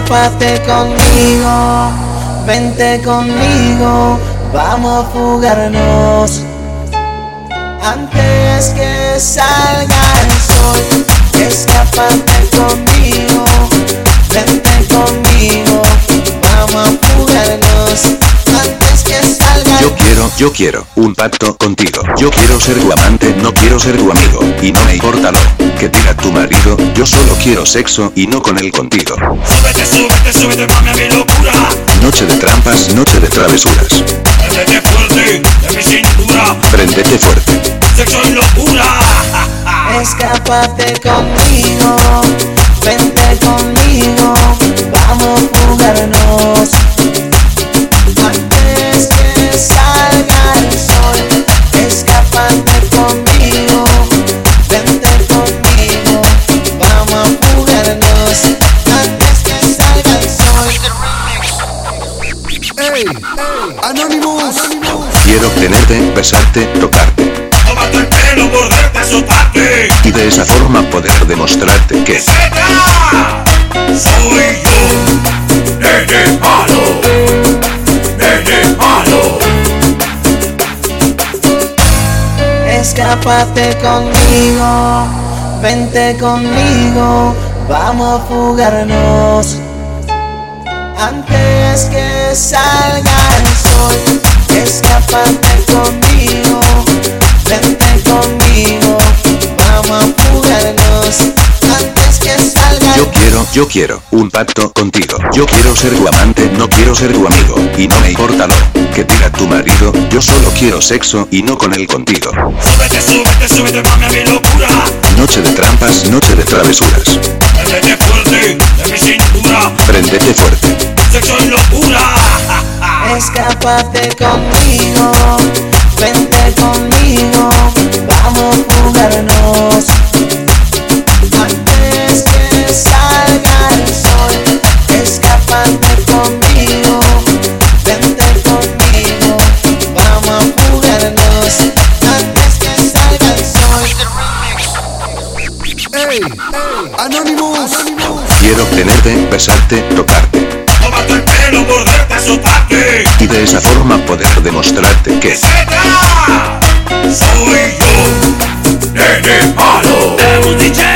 Escápate conmigo, vente conmigo, vamos a fugarnos antes que salga el sol. Escápate conmigo, vente conmigo, vamos a fugarnos antes que salga el sol. Yo quiero un pacto contigo. Yo quiero ser tu amante, no quiero ser tu amigo. Y no me importa lo que diga tu marido. Yo solo quiero sexo y no con él contigo. Súbete, súbete, súbete, mami, a mi locura. Noche de trampas, noche de travesuras. Préndete fuerte de mi cintura. Préndete fuerte. Sexo y locura. Escápate conmigo, vente conmigo, vamos a fugarnos antes que salga el sol. Escápate conmigo, vente conmigo, vamos a fugarnos antes que salga el sol. Hey, Anonymous. Quiero tenerte, besarte, tocarte. Tomarte el pelo, morderte, azotarte. Y de esa forma poder demostrarte que ¡Zeta! Soy yo, nene malo, nene malo. Escápate conmigo, vente conmigo, vamos a fugarnos antes que salga el sol. Escápate conmigo, vente conmigo, vamos a fugarnos antes que salga el sol. Yo quiero un pacto contigo. Yo quiero ser tu amante, no quiero ser tu amigo. Y no me importa lo que diga tu marido. Yo solo quiero sexo y no con él contigo. Súbete, súbete, súbete, mami, a mi locura. Noche de trampas, noche de travesuras. Préndete fuerte de mi cintura. Préndete fuerte. Sexo y locura. Escápate conmigo, vente conmigo, vamos a fugarnos antes que salga el sol. Escápate conmigo, vente conmigo, vamos a fugarnos antes que salga el sol. Hey, Anonymous. Quiero tenerte, besarte, tocarte. Tomarte el pelo, morderte, azotarte. Y de esa forma poder demostrarte que ¡Zeta! Soy yo, nene malo. DJ